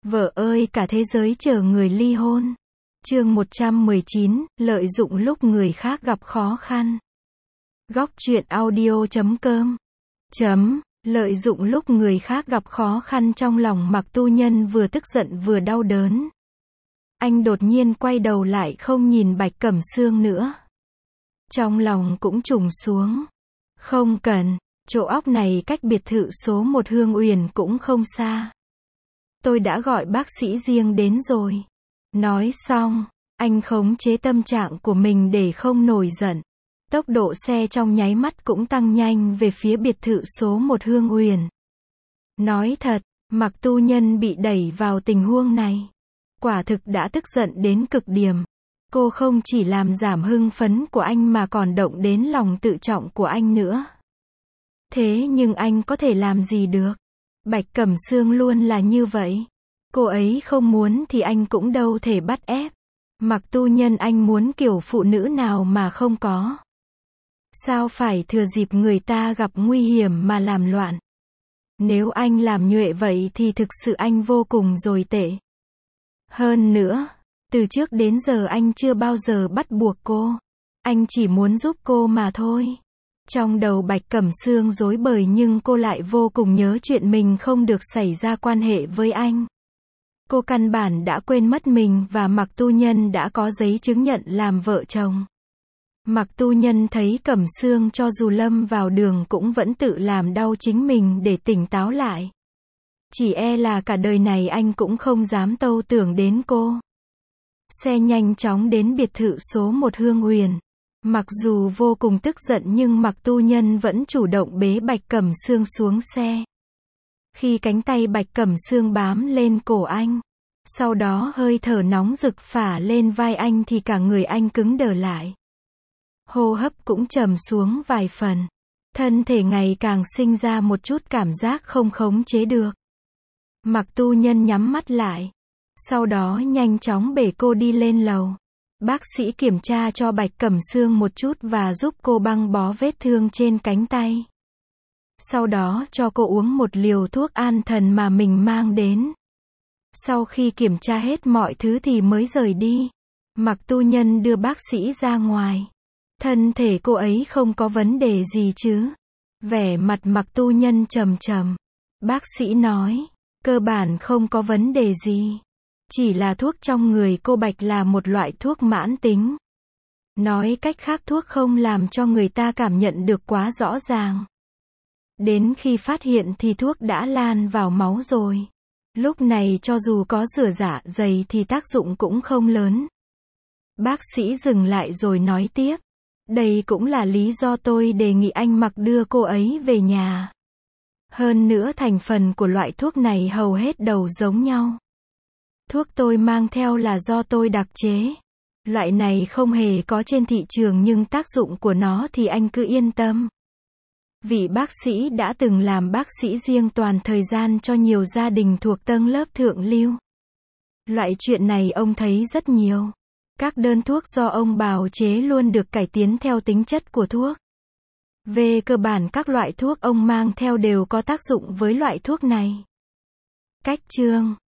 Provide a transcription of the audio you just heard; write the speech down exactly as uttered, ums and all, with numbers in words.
Vợ ơi, cả thế giới chờ người ly hôn. Chương một trăm mười chín, lợi dụng lúc người khác gặp khó khăn. Góc truyện audio chấm com. Chấm, lợi dụng lúc người khác gặp khó khăn. Trong lòng Mạc Tu Nhân vừa tức giận vừa đau đớn. Anh đột nhiên quay đầu lại không nhìn Bạch Cẩm Sương nữa. Trong lòng cũng trùng xuống. Không cần, chỗ óc này cách biệt thự số một Hương Uyển cũng không xa. Tôi đã gọi bác sĩ riêng đến rồi. Nói xong, anh khống chế tâm trạng của mình để không nổi giận. Tốc độ xe trong nháy mắt cũng tăng nhanh về phía biệt thự số một Hương Uyển. Nói thật, Mạc Tu Nhân bị đẩy vào tình huống này. Quả thực đã tức giận đến cực điểm. Cô không chỉ làm giảm hưng phấn của anh mà còn động đến lòng tự trọng của anh nữa. Thế nhưng anh có thể làm gì được? Bạch Cẩm Sương luôn là như vậy. Cô ấy không muốn thì anh cũng đâu thể bắt ép. Mạc Tu Nhân anh muốn kiểu phụ nữ nào mà không có. Sao phải thừa dịp người ta gặp nguy hiểm mà làm loạn? Nếu anh làm nhuệ vậy thì thực sự anh vô cùng tồi tệ. Hơn nữa, từ trước đến giờ anh chưa bao giờ bắt buộc cô. Anh chỉ muốn giúp cô mà thôi. Trong đầu Bạch Cẩm Sương rối bời nhưng cô lại vô cùng nhớ chuyện mình không được xảy ra quan hệ với anh. Cô căn bản đã quên mất mình và Mạc Tu Nhân đã có giấy chứng nhận làm vợ chồng. Mạc Tu Nhân thấy Cẩm Sương cho dù lâm vào đường cũng vẫn tự làm đau chính mình để tỉnh táo lại. Chỉ e là cả đời này anh cũng không dám tâu tưởng đến cô. Xe nhanh chóng đến biệt thự số một Hương Uyển. Mặc dù vô cùng tức giận nhưng Mạc Tu Nhân vẫn chủ động bế Bạch Cẩm Sương xuống xe. Khi cánh tay Bạch Cẩm Sương bám lên cổ anh, sau đó hơi thở nóng rực phả lên vai anh thì cả người anh cứng đờ lại. Hô hấp cũng trầm xuống vài phần. Thân thể ngày càng sinh ra một chút cảm giác không khống chế được. Mạc Tu Nhân nhắm mắt lại. Sau đó nhanh chóng bế cô đi lên lầu. Bác sĩ kiểm tra cho Bạch Cẩm Sương một chút và giúp cô băng bó vết thương trên cánh tay. Sau đó cho cô uống một liều thuốc an thần mà mình mang đến. Sau khi kiểm tra hết mọi thứ thì mới rời đi. Mạc Tu Nhân đưa bác sĩ ra ngoài. Thân thể cô ấy không có vấn đề gì chứ? Vẻ mặt Mạc Tu Nhân trầm trầm. Bác sĩ nói, cơ bản không có vấn đề gì. Chỉ là thuốc trong người cô Bạch là một loại thuốc mãn tính. Nói cách khác thuốc không làm cho người ta cảm nhận được quá rõ ràng. Đến khi phát hiện thì thuốc đã lan vào máu rồi. Lúc này cho dù có rửa dạ dày thì tác dụng cũng không lớn. Bác sĩ dừng lại rồi nói tiếp. Đây cũng là lý do tôi đề nghị anh Mạc đưa cô ấy về nhà. Hơn nữa thành phần của loại thuốc này hầu hết đều giống nhau. Thuốc tôi mang theo là do tôi đặc chế. Loại này không hề có trên thị trường nhưng tác dụng của nó thì anh cứ yên tâm. Vị bác sĩ đã từng làm bác sĩ riêng toàn thời gian cho nhiều gia đình thuộc tầng lớp thượng lưu. Loại chuyện này ông thấy rất nhiều. Các đơn thuốc do ông bào chế luôn được cải tiến theo tính chất của thuốc. Về cơ bản các loại thuốc ông mang theo đều có tác dụng với loại thuốc này. Cách chương